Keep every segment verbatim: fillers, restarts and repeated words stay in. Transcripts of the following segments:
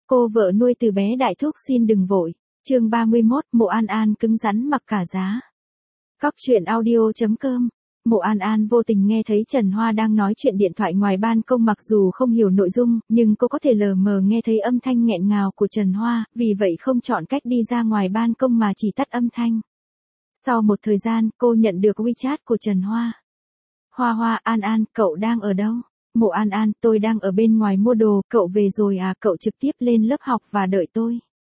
Cô vợ nuôi từ bé đại thúc xin đừng vội. Chương ba mươi mốt, Mộ An An cứng rắn mặc cả giá. Cóc truyện audio chấm com. Mộ An An vô tình nghe thấy Trần Hoa đang nói chuyện điện thoại ngoài ban công, mặc dù không hiểu nội dung, nhưng cô có thể lờ mờ nghe thấy âm thanh nghẹn ngào của Trần Hoa, vì vậy không chọn cách đi ra ngoài ban công mà chỉ tắt âm thanh. Sau một thời gian, cô nhận được WeChat của Trần Hoa. Hoa Hoa, An An, cậu đang ở đâu? Mộ An An, tôi đang ở bên ngoài mua đồ, cậu về rồi à? Cậu trực tiếp lên lớp học và đợi tôi.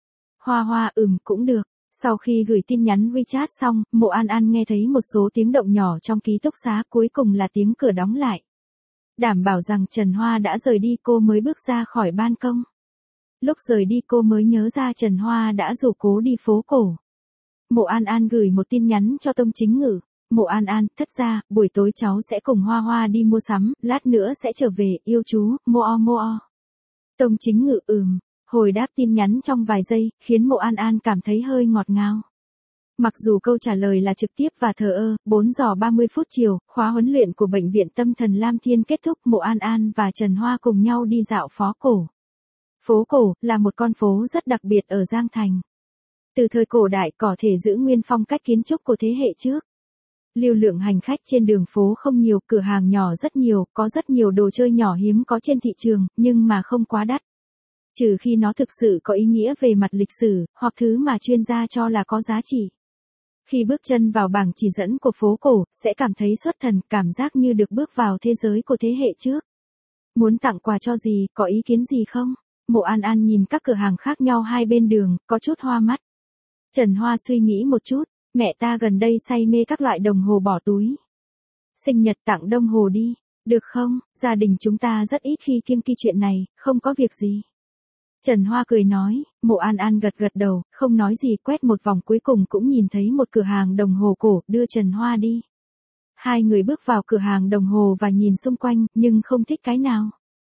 Hoa Hoa, ừm, cũng được. Sau khi gửi tin nhắn WeChat xong, Mộ An An nghe thấy một số tiếng động nhỏ trong ký túc xá, cuối cùng là tiếng cửa đóng lại. Đảm bảo rằng Trần Hoa đã rời đi, cô mới bước ra khỏi ban công. Lúc rời đi cô mới nhớ ra Trần Hoa đã rủ cô đi phố cổ. Mộ An An gửi một tin nhắn cho Tông Chính Ngữ. Mộ An An, thất ra, buổi tối cháu sẽ cùng Hoa Hoa đi mua sắm, lát nữa sẽ trở về, yêu chú, mô o mô o. Tông Chính Ngữ ừm, hồi đáp tin nhắn trong vài giây, khiến Mộ An An cảm thấy hơi ngọt ngào. Mặc dù câu trả lời là trực tiếp và thờ ơ, bốn giờ ba mươi phút chiều, khóa huấn luyện của Bệnh viện Tâm thần Lam Thiên kết thúc, Mộ An An và Trần Hoa cùng nhau đi dạo phố cổ. Phố cổ, là một con phố rất đặc biệt ở Giang Thành. Từ thời cổ đại có thể giữ nguyên phong cách kiến trúc của thế hệ trước. Lưu lượng hành khách trên đường phố không nhiều, cửa hàng nhỏ rất nhiều, có rất nhiều đồ chơi nhỏ hiếm có trên thị trường, nhưng mà không quá đắt. Trừ khi nó thực sự có ý nghĩa về mặt lịch sử, hoặc thứ mà chuyên gia cho là có giá trị. Khi bước chân vào bảng chỉ dẫn của phố cổ, sẽ cảm thấy xuất thần, cảm giác như được bước vào thế giới của thế hệ trước. Muốn tặng quà cho gì, có ý kiến gì không? Mộ An An nhìn các cửa hàng khác nhau hai bên đường, có chút hoa mắt. Trần Hoa suy nghĩ một chút. Mẹ ta gần đây say mê các loại đồng hồ bỏ túi. Sinh nhật tặng đồng hồ đi, được không? Gia đình chúng ta rất ít khi kiêng kỵ chuyện này, không có việc gì. Trần Hoa cười nói. Mộ An An gật gật đầu, không nói gì, quét một vòng cuối cùng cũng nhìn thấy một cửa hàng đồng hồ cổ, đưa Trần Hoa đi. Hai người bước vào cửa hàng đồng hồ và nhìn xung quanh, nhưng không thích cái nào.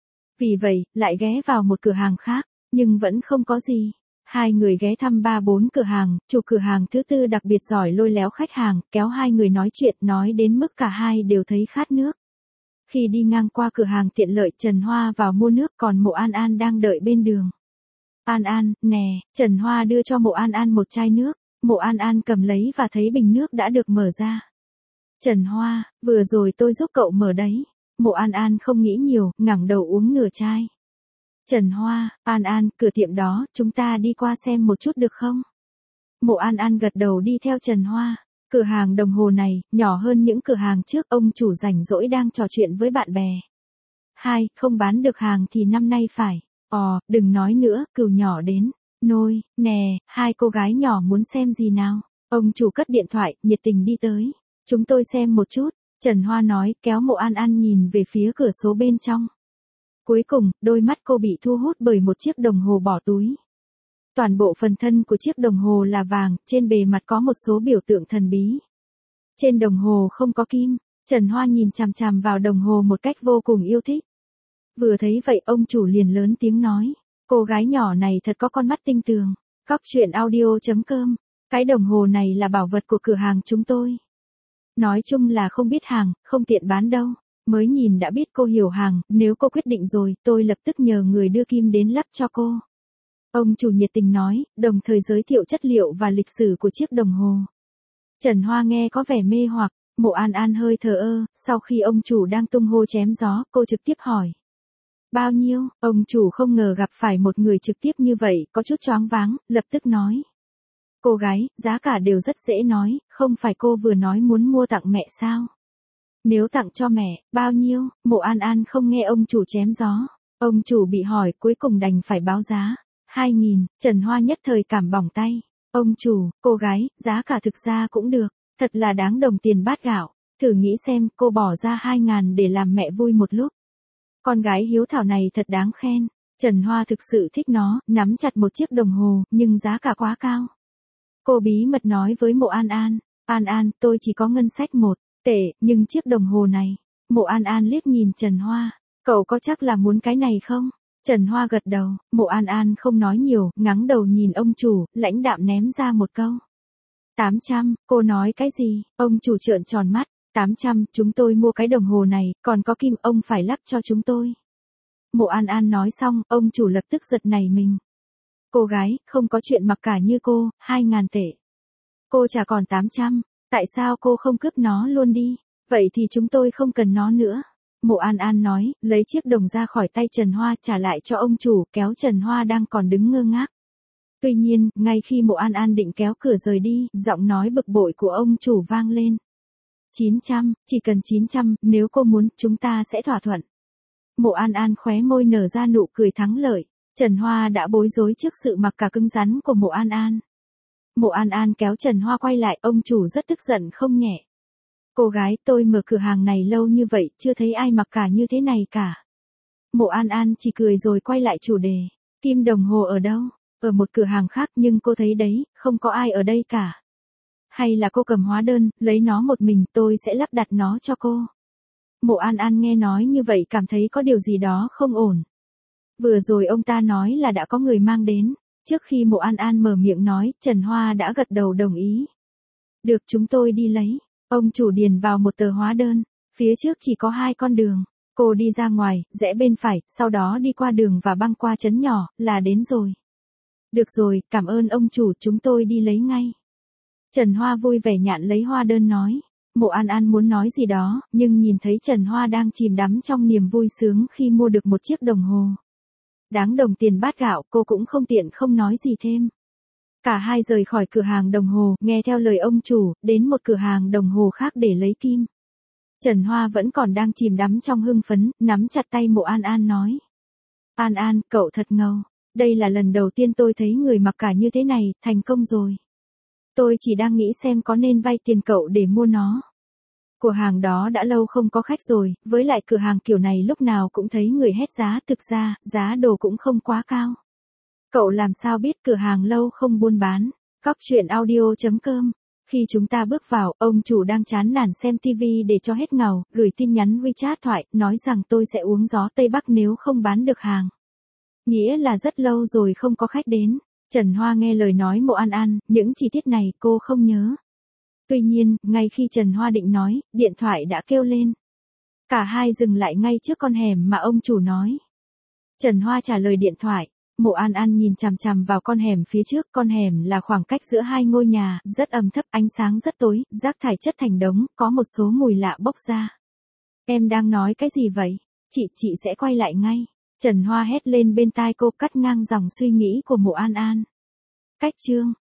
Vì vậy, lại ghé vào một cửa hàng khác, nhưng vẫn không có gì. Hai người ghé thăm ba bốn cửa hàng, chủ cửa hàng thứ tư đặc biệt giỏi lôi léo khách hàng, kéo hai người nói chuyện, nói đến mức cả hai đều thấy khát nước. Khi đi ngang qua cửa hàng tiện lợi, Trần Hoa vào mua nước, còn Mộ An An đang đợi bên đường. An An, nè, Trần Hoa đưa cho Mộ An An một chai nước. Mộ An An cầm lấy và thấy bình nước đã được mở ra. Trần Hoa, vừa rồi tôi giúp cậu mở đấy. Mộ An An không nghĩ nhiều, ngẩng đầu uống nửa chai. Trần Hoa, An An, cửa tiệm đó, chúng ta đi qua xem một chút được không? Mộ An An gật đầu đi theo Trần Hoa. Cửa hàng đồng hồ này, nhỏ hơn những cửa hàng trước, ông chủ rảnh rỗi đang trò chuyện với bạn bè. Hai, không bán được hàng thì năm nay phải. Ồ, đừng nói nữa, cừu nhỏ đến. Nôi, nè, hai cô gái nhỏ muốn xem gì nào? Ông chủ cất điện thoại, nhiệt tình đi tới. Chúng tôi xem một chút. Trần Hoa nói, kéo Mộ An An nhìn về phía cửa số bên trong. Cuối cùng, đôi mắt cô bị thu hút bởi một chiếc đồng hồ bỏ túi. Toàn bộ phần thân của chiếc đồng hồ là vàng, trên bề mặt có một số biểu tượng thần bí. Trên đồng hồ không có kim, Trần Hoa nhìn chằm chằm vào đồng hồ một cách vô cùng yêu thích. Vừa thấy vậy ông chủ liền lớn tiếng nói, cô gái nhỏ này thật có con mắt tinh tường. Cóc truyện audio chấm com, cái đồng hồ này là bảo vật của cửa hàng chúng tôi. Nói chung là không biết hàng, không tiện bán đâu. Mới nhìn đã biết cô hiểu hàng, nếu cô quyết định rồi, tôi lập tức nhờ người đưa kim đến lắp cho cô. Ông chủ nhiệt tình nói, đồng thời giới thiệu chất liệu và lịch sử của chiếc đồng hồ. Trần Hoa nghe có vẻ mê hoặc, Mộ An An hơi thờ ơ, sau khi ông chủ đang tung hô chém gió, cô trực tiếp hỏi. Bao nhiêu? Ông chủ không ngờ gặp phải một người trực tiếp như vậy, có chút choáng váng, lập tức nói. Cô gái, giá cả đều rất dễ nói, không phải cô vừa nói muốn mua tặng mẹ sao? Nếu tặng cho mẹ, bao nhiêu? Mộ An An không nghe ông chủ chém gió. Ông chủ bị hỏi, cuối cùng đành phải báo giá. Hai nghìn, Trần Hoa nhất thời cảm bỏng tay. Ông chủ, cô gái, giá cả thực ra cũng được. Thật là đáng đồng tiền bát gạo. Thử nghĩ xem, cô bỏ ra hai ngàn để làm mẹ vui một lúc. Con gái hiếu thảo này thật đáng khen. Trần Hoa thực sự thích nó, nắm chặt một chiếc đồng hồ, nhưng giá cả quá cao. Cô bí mật nói với Mộ An An. An An, tôi chỉ có ngân sách một tệ, nhưng chiếc đồng hồ này. Mộ An An liếc nhìn Trần Hoa. Cậu có chắc là muốn cái này không? Trần Hoa gật đầu, Mộ An An không nói nhiều, ngắng đầu nhìn ông chủ, lãnh đạm ném ra một câu. tám trăm, cô nói cái gì? Ông chủ trợn tròn mắt. tám trăm, chúng tôi mua cái đồng hồ này, còn có kim ông phải lắp cho chúng tôi. Mộ An An nói xong, ông chủ lập tức giật nảy mình. Cô gái, không có chuyện mặc cả như cô, hai ngàn tệ. Cô trả còn tám trăm, tại sao cô không cướp nó luôn đi? Vậy thì chúng tôi không cần nó nữa. Mộ An An nói, lấy chiếc đồng ra khỏi tay Trần Hoa trả lại cho ông chủ, kéo Trần Hoa đang còn đứng ngơ ngác. Tuy nhiên, ngay khi Mộ An An định kéo cửa rời đi, giọng nói bực bội của ông chủ vang lên. chín trăm, chỉ cần chín trăm, nếu cô muốn, chúng ta sẽ thỏa thuận. Mộ An An khóe môi nở ra nụ cười thắng lợi. Trần Hoa đã bối rối trước sự mặc cả cứng rắn của Mộ An An. Mộ An An kéo Trần Hoa quay lại, ông chủ rất tức giận không nhẹ. Cô gái, tôi mở cửa hàng này lâu như vậy, chưa thấy ai mặc cả như thế này cả. Mộ An An chỉ cười rồi quay lại chủ đề. Kim đồng hồ ở đâu? Ở một cửa hàng khác, nhưng cô thấy đấy, không có ai ở đây cả. Hay là cô cầm hóa đơn, lấy nó một mình, tôi sẽ lắp đặt nó cho cô. Mộ An An nghe nói như vậy cảm thấy có điều gì đó không ổn. Vừa rồi ông ta nói là đã có người mang đến. Trước khi Mộ An An mở miệng nói, Trần Hoa đã gật đầu đồng ý. Được, chúng tôi đi lấy. Ông chủ điền vào một tờ hóa đơn. Phía trước chỉ có hai con đường. Cô đi ra ngoài, rẽ bên phải, sau đó đi qua đường và băng qua trấn nhỏ, là đến rồi. Được rồi, cảm ơn ông chủ, chúng tôi đi lấy ngay. Trần Hoa vui vẻ nhạn lấy hóa đơn nói. Mộ An An muốn nói gì đó, nhưng nhìn thấy Trần Hoa đang chìm đắm trong niềm vui sướng khi mua được một chiếc đồng hồ. Đáng đồng tiền bát gạo, cô cũng không tiện không nói gì thêm. Cả hai rời khỏi cửa hàng đồng hồ, nghe theo lời ông chủ, đến một cửa hàng đồng hồ khác để lấy kim. Trần Hoa vẫn còn đang chìm đắm trong hưng phấn, nắm chặt tay Mộ An An nói. An An, cậu thật ngầu. Đây là lần đầu tiên tôi thấy người mặc cả như thế này, thành công rồi. Tôi chỉ đang nghĩ xem có nên vay tiền cậu để mua nó. Cửa hàng đó đã lâu không có khách rồi, với lại cửa hàng kiểu này lúc nào cũng thấy người hét giá, thực ra, giá đồ cũng không quá cao. Cậu làm sao biết cửa hàng lâu không buôn bán? Cóc truyện audio chấm com. Khi chúng ta bước vào, ông chủ đang chán nản xem tivi để cho hết ngầu, gửi tin nhắn WeChat thoại, nói rằng tôi sẽ uống gió Tây Bắc nếu không bán được hàng. Nghĩa là rất lâu rồi không có khách đến. Trần Hoa nghe lời nói Mộ An An, những chi tiết này cô không nhớ. Tuy nhiên, ngay khi Trần Hoa định nói, điện thoại đã kêu lên. Cả hai dừng lại ngay trước con hẻm mà ông chủ nói. Trần Hoa trả lời điện thoại. Mộ An An nhìn chằm chằm vào con hẻm phía trước, con hẻm là khoảng cách giữa hai ngôi nhà, rất ẩm thấp, ánh sáng rất tối, rác thải chất thành đống, có một số mùi lạ bốc ra. Em đang nói cái gì vậy? Chị, chị sẽ quay lại ngay. Trần Hoa hét lên bên tai cô, cắt ngang dòng suy nghĩ của Mộ An An. Cách chương